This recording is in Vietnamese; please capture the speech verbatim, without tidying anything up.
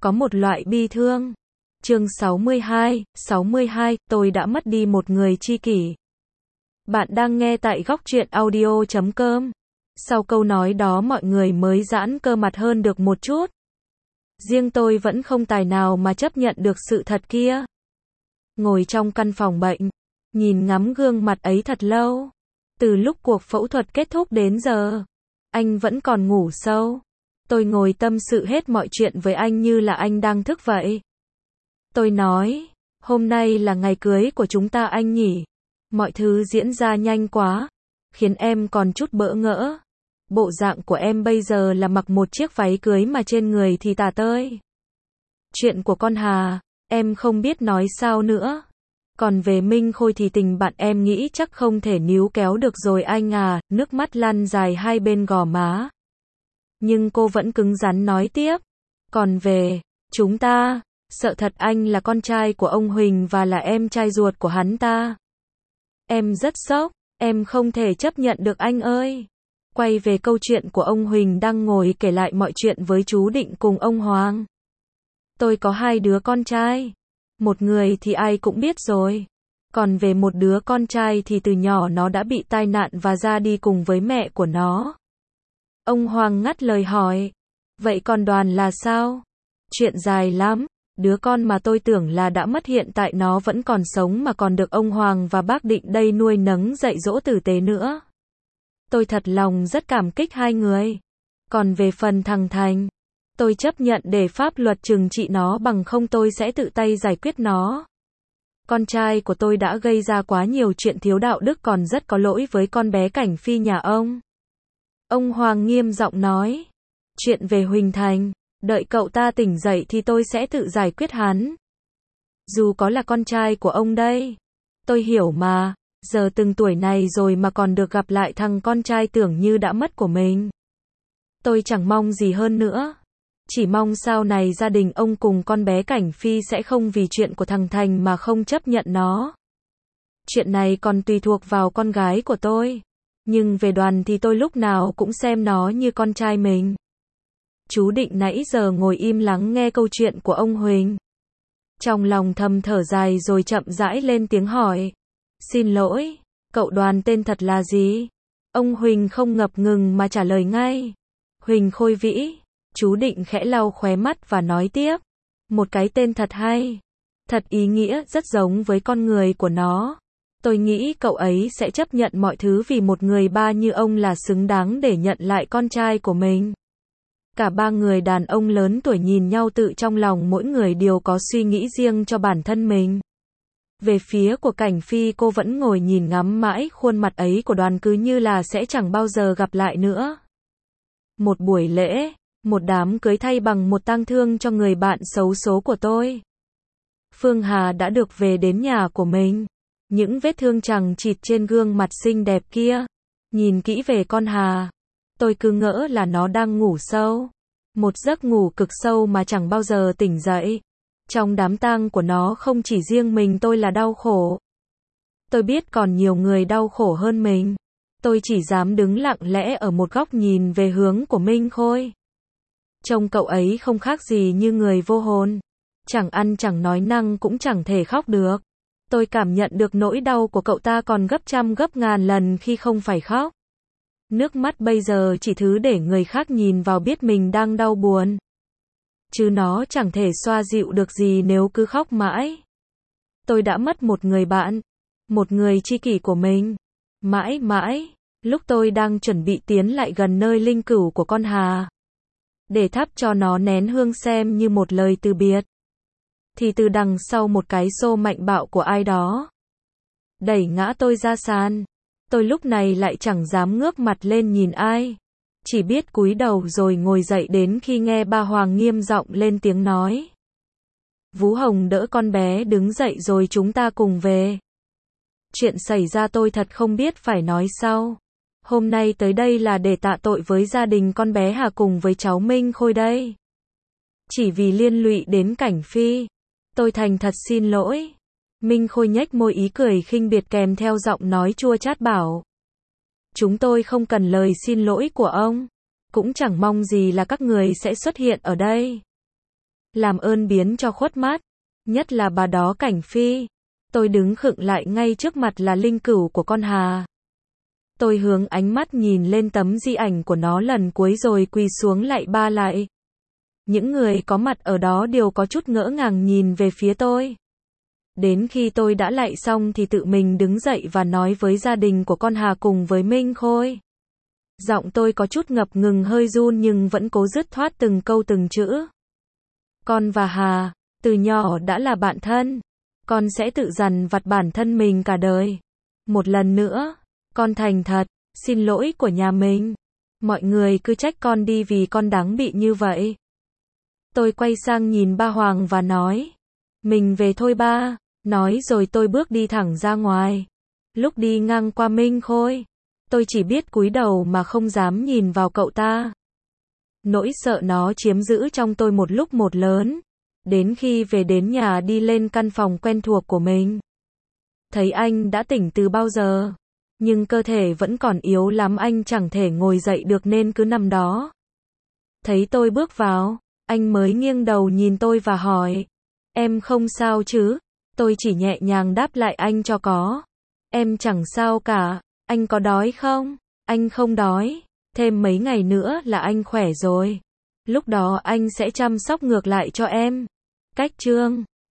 Có một loại bi thương. Chương sáu mươi hai, sáu mươi hai, tôi đã mất đi một người tri kỷ. Bạn đang nghe tại góc truyện audio chấm com. Sau câu nói đó mọi người mới giãn cơ mặt hơn được một chút. Riêng tôi vẫn không tài nào mà chấp nhận được sự thật kia. Ngồi trong căn phòng bệnh, nhìn ngắm gương mặt ấy thật lâu. Từ lúc cuộc phẫu thuật kết thúc đến giờ, anh vẫn còn ngủ sâu. Tôi ngồi tâm sự hết mọi chuyện với anh như là anh đang thức vậy. Tôi nói, hôm nay là ngày cưới của chúng ta anh nhỉ. Mọi thứ diễn ra nhanh quá, khiến em còn chút bỡ ngỡ. Bộ dạng của em bây giờ là mặc một chiếc váy cưới mà trên người thì tả tơi. Chuyện của con Hà, em không biết nói sao nữa. Còn về Minh Khôi thì tình bạn em nghĩ chắc không thể níu kéo được rồi anh à, nước mắt lăn dài hai bên gò má. Nhưng cô vẫn cứng rắn nói tiếp. Còn về chúng ta, sợ thật anh là con trai của ông Huỳnh và là em trai ruột của hắn ta. Em rất sốc, em không thể chấp nhận được anh ơi. Quay về câu chuyện của ông Huỳnh đang ngồi kể lại mọi chuyện với chú Định cùng ông Hoàng. Tôi có hai đứa con trai. Một người thì ai cũng biết rồi. Còn về một đứa con trai thì từ nhỏ nó đã bị tai nạn và ra đi cùng với mẹ của nó. Ông Hoàng ngắt lời hỏi. Vậy còn Đoàn là sao? Chuyện dài lắm. Đứa con mà tôi tưởng là đã mất hiện tại nó vẫn còn sống mà còn được ông Hoàng và bác Định đây nuôi nấng dạy dỗ tử tế nữa. Tôi thật lòng rất cảm kích hai người. Còn về phần thằng Thành, tôi chấp nhận để pháp luật trừng trị nó bằng không tôi sẽ tự tay giải quyết nó. Con trai của tôi đã gây ra quá nhiều chuyện thiếu đạo đức còn rất có lỗi với con bé Cảnh Phi nhà ông. Ông Hoàng nghiêm giọng nói. Chuyện về Huỳnh Thành, đợi cậu ta tỉnh dậy thì tôi sẽ tự giải quyết hắn. Dù có là con trai của ông đây. Tôi hiểu mà, giờ từng tuổi này rồi mà còn được gặp lại thằng con trai tưởng như đã mất của mình. Tôi chẳng mong gì hơn nữa. Chỉ mong sau này gia đình ông cùng con bé Cảnh Phi sẽ không vì chuyện của thằng Thành mà không chấp nhận nó. Chuyện này còn tùy thuộc vào con gái của tôi. Nhưng về Đoàn thì tôi lúc nào cũng xem nó như con trai mình. Chú Định nãy giờ ngồi im lắng nghe câu chuyện của ông Huỳnh. Trong lòng thầm thở dài rồi chậm rãi lên tiếng hỏi. Xin lỗi, cậu Đoàn tên thật là gì? Ông Huỳnh không ngập ngừng mà trả lời ngay. Huỳnh Khôi Vĩ. Chú Định khẽ lau khóe mắt và nói tiếp. Một cái tên thật hay. Thật ý nghĩa, rất giống với con người của nó. Tôi nghĩ cậu ấy sẽ chấp nhận mọi thứ vì một người ba như ông là xứng đáng để nhận lại con trai của mình. Cả ba người đàn ông lớn tuổi nhìn nhau tự trong lòng mỗi người đều có suy nghĩ riêng cho bản thân mình. Về phía của Cảnh Phi cô vẫn ngồi nhìn ngắm mãi khuôn mặt ấy của Đoàn cứ như là sẽ chẳng bao giờ gặp lại nữa. Một buổi lễ, một đám cưới thay bằng một tang thương cho người bạn xấu số của tôi. Phương Hà đã được về đến nhà của mình. Những vết thương chằng chịt trên gương mặt xinh đẹp kia. Nhìn kỹ về con Hà. Tôi cứ ngỡ là nó đang ngủ sâu. Một giấc ngủ cực sâu mà chẳng bao giờ tỉnh dậy. Trong đám tang của nó không chỉ riêng mình tôi là đau khổ. Tôi biết còn nhiều người đau khổ hơn mình. Tôi chỉ dám đứng lặng lẽ ở một góc nhìn về hướng của Minh Khôi. Trông cậu ấy không khác gì như người vô hồn. Chẳng ăn chẳng nói năng cũng chẳng thể khóc được. Tôi cảm nhận được nỗi đau của cậu ta còn gấp trăm gấp ngàn lần khi không phải khóc. Nước mắt bây giờ chỉ thứ để người khác nhìn vào biết mình đang đau buồn. Chứ nó chẳng thể xoa dịu được gì nếu cứ khóc mãi. Tôi đã mất một người bạn. Một người tri kỷ của mình. Mãi mãi, lúc tôi đang chuẩn bị tiến lại gần nơi linh cữu của con Hà. Để thắp cho nó nén hương xem như một lời từ biệt. Thì từ đằng sau một cái xô mạnh bạo của ai đó. Đẩy ngã tôi ra sàn. Tôi lúc này lại chẳng dám ngước mặt lên nhìn ai. Chỉ biết cúi đầu rồi ngồi dậy đến khi nghe ba Hoàng nghiêm giọng lên tiếng nói. Vú Hồng đỡ con bé đứng dậy rồi chúng ta cùng về. Chuyện xảy ra tôi thật không biết phải nói sao. Hôm nay tới đây là để tạ tội với gia đình con bé Hà cùng với cháu Minh Khôi đây. Chỉ vì liên lụy đến Cảnh Phi. Tôi thành thật xin lỗi. Minh Khôi nhếch môi ý cười khinh biệt kèm theo giọng nói chua chát bảo. Chúng tôi không cần lời xin lỗi của ông. Cũng chẳng mong gì là các người sẽ xuất hiện ở đây. Làm ơn biến cho khuất mắt. Nhất là bà đó Cảnh Phi. Tôi đứng khựng lại ngay trước mặt là linh cữu của con Hà. Tôi hướng ánh mắt nhìn lên tấm di ảnh của nó lần cuối rồi quỳ xuống lạy ba lại. Những người có mặt ở đó đều có chút ngỡ ngàng nhìn về phía tôi. Đến khi tôi đã lạy xong thì tự mình đứng dậy và nói với gia đình của con Hà cùng với Minh Khôi. Giọng tôi có chút ngập ngừng hơi run nhưng vẫn cố dứt khoát từng câu từng chữ. Con và Hà, từ nhỏ đã là bạn thân. Con sẽ tự dằn vặt bản thân mình cả đời. Một lần nữa, con thành thật, xin lỗi của nhà mình. Mọi người cứ trách con đi vì con đáng bị như vậy. Tôi quay sang nhìn ba Hoàng và nói. Mình về thôi ba. Nói rồi tôi bước đi thẳng ra ngoài. Lúc đi ngang qua Minh Khôi, tôi chỉ biết cúi đầu mà không dám nhìn vào cậu ta. Nỗi sợ nó chiếm giữ trong tôi một lúc một lớn. Đến khi về đến nhà đi lên căn phòng quen thuộc của mình. Thấy anh đã tỉnh từ bao giờ. Nhưng cơ thể vẫn còn yếu lắm, anh chẳng thể ngồi dậy được nên cứ nằm đó. Thấy tôi bước vào, anh mới nghiêng đầu nhìn tôi và hỏi. Em không sao chứ? Tôi chỉ nhẹ nhàng đáp lại anh cho có. Em chẳng sao cả. Anh có đói không? Anh không đói. Thêm mấy ngày nữa là anh khỏe rồi. Lúc đó anh sẽ chăm sóc ngược lại cho em. Cách chương